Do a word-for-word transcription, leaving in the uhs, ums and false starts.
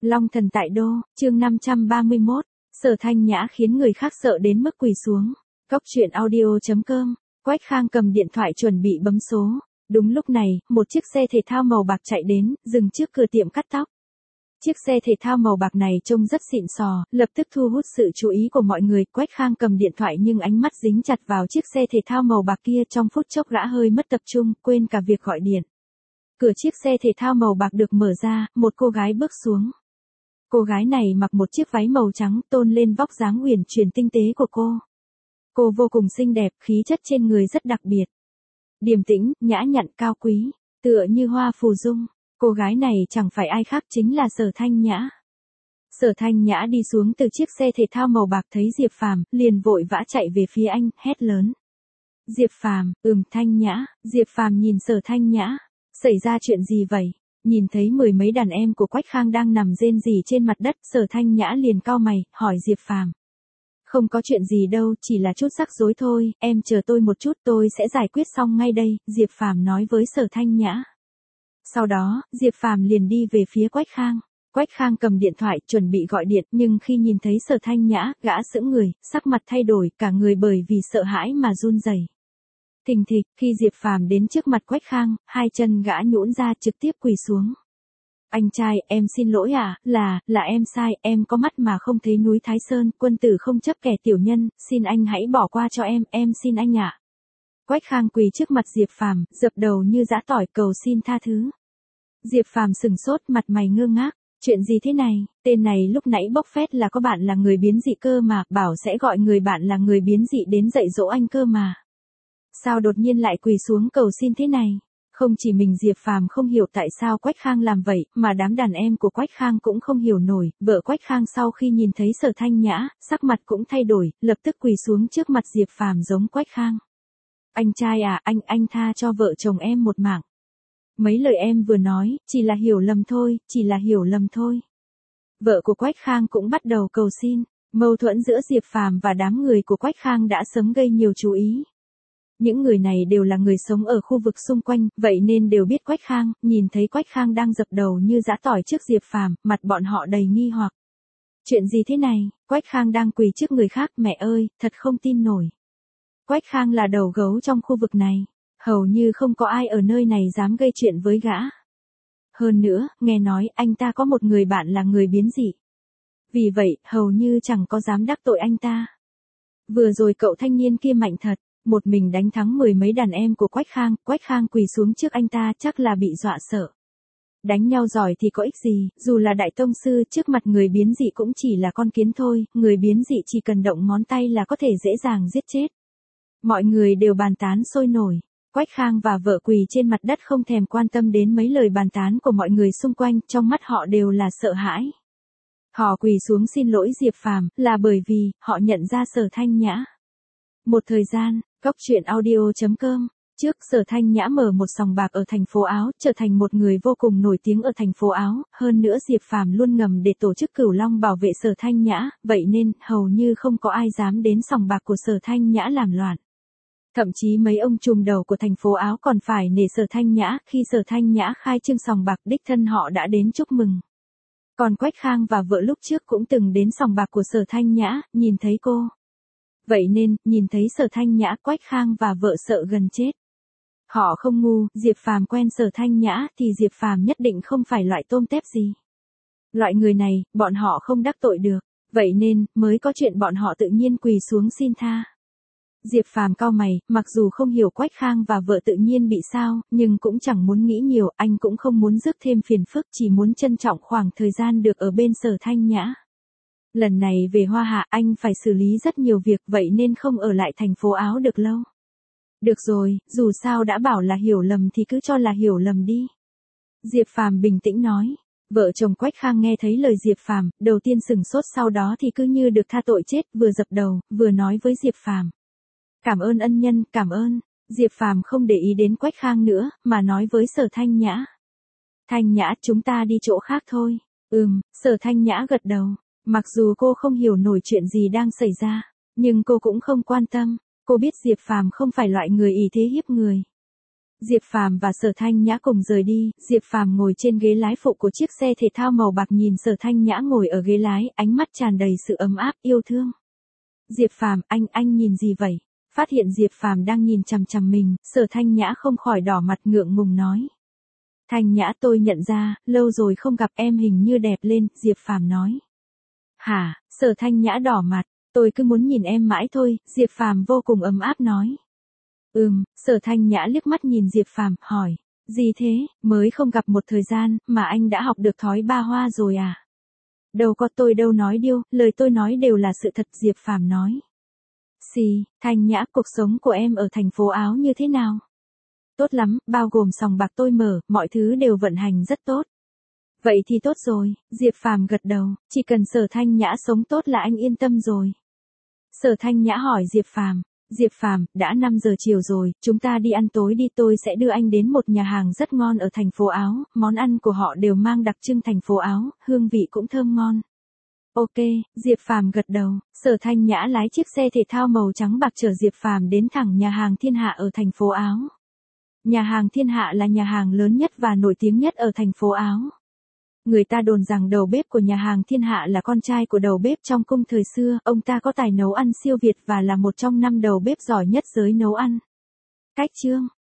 Long thần tại đô, chương năm trăm ba mươi mốt, Sở Thanh Nhã khiến người khác sợ đến mức quỳ xuống. Cốc truyện audio chấm com, Quách Khang cầm điện thoại chuẩn bị bấm số. Đúng lúc này, một chiếc xe thể thao màu bạc chạy đến, dừng trước cửa tiệm cắt tóc. Chiếc xe thể thao màu bạc này trông rất xịn sò, lập tức thu hút sự chú ý của mọi người. Quách Khang cầm điện thoại nhưng ánh mắt dính chặt vào chiếc xe thể thao màu bạc kia, trong phút chốc gã hơi mất tập trung, quên cả việc gọi điện. Cửa chiếc xe thể thao màu bạc được mở ra, một cô gái bước xuống. Cô gái này mặc một chiếc váy màu trắng, tôn lên vóc dáng uyển chuyển tinh tế của cô. Cô vô cùng xinh đẹp, khí chất trên người rất đặc biệt. Điềm tĩnh, nhã nhặn, cao quý, tựa như hoa phù dung. Cô gái này chẳng phải ai khác chính là Sở Thanh Nhã. Sở Thanh Nhã đi xuống từ chiếc xe thể thao màu bạc, thấy Diệp Phàm, liền vội vã chạy về phía anh, hét lớn. Diệp Phàm, ừm, Thanh Nhã. Diệp Phàm nhìn Sở Thanh Nhã. Xảy ra chuyện gì vậy? Nhìn thấy mười mấy đàn em của Quách Khang đang nằm rên rỉ trên mặt đất, Sở Thanh Nhã liền cau mày, hỏi Diệp Phàm. Không có chuyện gì đâu, chỉ là chút rắc rối thôi, em chờ tôi một chút, tôi sẽ giải quyết xong ngay đây, Diệp Phàm nói với Sở Thanh Nhã. Sau đó, Diệp Phàm liền đi về phía Quách Khang. Quách Khang cầm điện thoại, chuẩn bị gọi điện, nhưng khi nhìn thấy Sở Thanh Nhã, gã sững người, sắc mặt thay đổi, cả người bởi vì sợ hãi mà run rẩy. Thình thịch, khi Diệp Phàm đến trước mặt Quách Khang, hai chân gã nhũn ra, trực tiếp quỳ xuống. Anh trai, em xin lỗi à, là, là em sai, em có mắt mà không thấy núi Thái Sơn, quân tử không chấp kẻ tiểu nhân, xin anh hãy bỏ qua cho em, em xin anh ạ. Quách Khang quỳ trước mặt Diệp Phàm, dập đầu như giã tỏi cầu xin tha thứ. Diệp Phàm sừng sốt, mặt mày ngơ ngác. Chuyện gì thế này, tên này lúc nãy bốc phét là có bạn là người biến dị cơ mà, bảo sẽ gọi người bạn là người biến dị đến dạy dỗ anh cơ mà. Sao đột nhiên lại quỳ xuống cầu xin thế này? Không chỉ mình Diệp Phàm không hiểu tại sao Quách Khang làm vậy, mà đám đàn em của Quách Khang cũng không hiểu nổi. Vợ Quách Khang sau khi nhìn thấy Sở Thanh Nhã, sắc mặt cũng thay đổi, lập tức quỳ xuống trước mặt Diệp Phàm giống Quách Khang. Anh trai à, anh, anh tha cho vợ chồng em một mạng. Mấy lời em vừa nói, chỉ là hiểu lầm thôi, chỉ là hiểu lầm thôi. Vợ của Quách Khang cũng bắt đầu cầu xin. Mâu thuẫn giữa Diệp Phàm và đám người của Quách Khang đã sớm gây nhiều chú ý. Những người này đều là người sống ở khu vực xung quanh, vậy nên đều biết Quách Khang. Nhìn thấy Quách Khang đang dập đầu như giã tỏi trước Diệp Phàm, mặt bọn họ đầy nghi hoặc. Chuyện gì thế này? Quách Khang đang quỳ trước người khác, mẹ ơi, thật không tin nổi. Quách Khang là đầu gấu trong khu vực này, hầu như không có ai ở nơi này dám gây chuyện với gã. Hơn nữa, nghe nói anh ta có một người bạn là người biến dị. Vì vậy, hầu như chẳng có dám đắc tội anh ta. Vừa rồi cậu thanh niên kia mạnh thật. Một mình đánh thắng mười mấy đàn em của Quách Khang, Quách Khang quỳ xuống trước anh ta chắc là bị dọa sợ. Đánh nhau giỏi thì có ích gì, dù là đại tông sư trước mặt người biến dị cũng chỉ là con kiến thôi, người biến dị chỉ cần động ngón tay là có thể dễ dàng giết chết. Mọi người đều bàn tán sôi nổi, Quách Khang và vợ quỳ trên mặt đất không thèm quan tâm đến mấy lời bàn tán của mọi người xung quanh, trong mắt họ đều là sợ hãi. Họ quỳ xuống xin lỗi Diệp Phàm là bởi vì họ nhận ra Sở Thanh Nhã. Một thời gian, Cốc truyện audio chấm com, trước Sở Thanh Nhã mở một sòng bạc ở thành phố Áo, trở thành một người vô cùng nổi tiếng ở thành phố Áo, hơn nữa Diệp Phàm luôn ngầm để tổ chức Cửu Long bảo vệ Sở Thanh Nhã, vậy nên hầu như không có ai dám đến sòng bạc của Sở Thanh Nhã làm loạn. Thậm chí mấy ông trùm đầu của thành phố Áo còn phải nể Sở Thanh Nhã, khi Sở Thanh Nhã khai trương sòng bạc đích thân họ đã đến chúc mừng. Còn Quách Khang và vợ lúc trước cũng từng đến sòng bạc của Sở Thanh Nhã, nhìn thấy cô. Vậy nên, nhìn thấy Sở Thanh Nhã, Quách Khang và vợ sợ gần chết. Họ không ngu, Diệp Phàm quen Sở Thanh Nhã thì Diệp Phàm nhất định không phải loại tôm tép gì. Loại người này, bọn họ không đắc tội được, vậy nên, mới có chuyện bọn họ tự nhiên quỳ xuống xin tha. Diệp Phàm cau mày, mặc dù không hiểu Quách Khang và vợ tự nhiên bị sao, nhưng cũng chẳng muốn nghĩ nhiều, anh cũng không muốn rước thêm phiền phức, chỉ muốn trân trọng khoảng thời gian được ở bên Sở Thanh Nhã. Lần này về Hoa Hạ anh phải xử lý rất nhiều việc, vậy nên không ở lại thành phố Áo được lâu. Được rồi, dù sao đã bảo là hiểu lầm thì cứ cho là hiểu lầm đi. Diệp Phàm bình tĩnh nói. Vợ chồng Quách Khang nghe thấy lời Diệp Phàm, đầu tiên sừng sốt, sau đó thì cứ như được tha tội chết, vừa dập đầu, vừa nói với Diệp Phàm. Cảm ơn ân nhân, cảm ơn. Diệp Phàm không để ý đến Quách Khang nữa, mà nói với Sở Thanh Nhã. Thanh Nhã, chúng ta đi chỗ khác thôi. Ừm, Sở Thanh Nhã gật đầu. Mặc dù cô không hiểu nổi chuyện gì đang xảy ra, nhưng cô cũng không quan tâm. Cô biết Diệp Phàm không phải loại người ỷ thế hiếp người. Diệp Phàm và Sở Thanh Nhã cùng rời đi, Diệp Phàm ngồi trên ghế lái phụ của chiếc xe thể thao màu bạc nhìn Sở Thanh Nhã ngồi ở ghế lái, ánh mắt tràn đầy sự ấm áp, yêu thương. Diệp Phàm, anh, anh nhìn gì vậy? Phát hiện Diệp Phàm đang nhìn chằm chằm mình, Sở Thanh Nhã không khỏi đỏ mặt ngượng ngùng nói. Thanh Nhã, tôi nhận ra, lâu rồi không gặp em hình như đẹp lên, Diệp Phàm nói. Hả? Sở Thanh Nhã đỏ mặt, tôi cứ muốn nhìn em mãi thôi, Diệp Phàm vô cùng ấm áp nói. Ừm, Sở Thanh Nhã liếc mắt nhìn Diệp Phàm, hỏi. Gì thế, mới không gặp một thời gian, mà anh đã học được thói ba hoa rồi à? Đâu có, tôi đâu nói điêu, lời tôi nói đều là sự thật, Diệp Phàm nói. Xì, Thanh Nhã, cuộc sống của em ở thành phố Áo như thế nào? Tốt lắm, bao gồm sòng bạc tôi mở, mọi thứ đều vận hành rất tốt. Vậy thì tốt rồi, Diệp Phàm gật đầu, chỉ cần Sở Thanh Nhã sống tốt là anh yên tâm rồi. Sở Thanh Nhã hỏi Diệp Phàm, Diệp Phàm, đã năm giờ chiều rồi, chúng ta đi ăn tối đi, tôi sẽ đưa anh đến một nhà hàng rất ngon ở thành phố Áo, món ăn của họ đều mang đặc trưng thành phố Áo, hương vị cũng thơm ngon. Ok, Diệp Phàm gật đầu, Sở Thanh Nhã lái chiếc xe thể thao màu trắng bạc chở Diệp Phàm đến thẳng nhà hàng Thiên Hạ ở thành phố Áo. Nhà hàng Thiên Hạ là nhà hàng lớn nhất và nổi tiếng nhất ở thành phố Áo. Người ta đồn rằng đầu bếp của nhà hàng Thiên Hạ là con trai của đầu bếp trong cung thời xưa, ông ta có tài nấu ăn siêu việt và là một trong năm đầu bếp giỏi nhất giới nấu ăn. Cách chương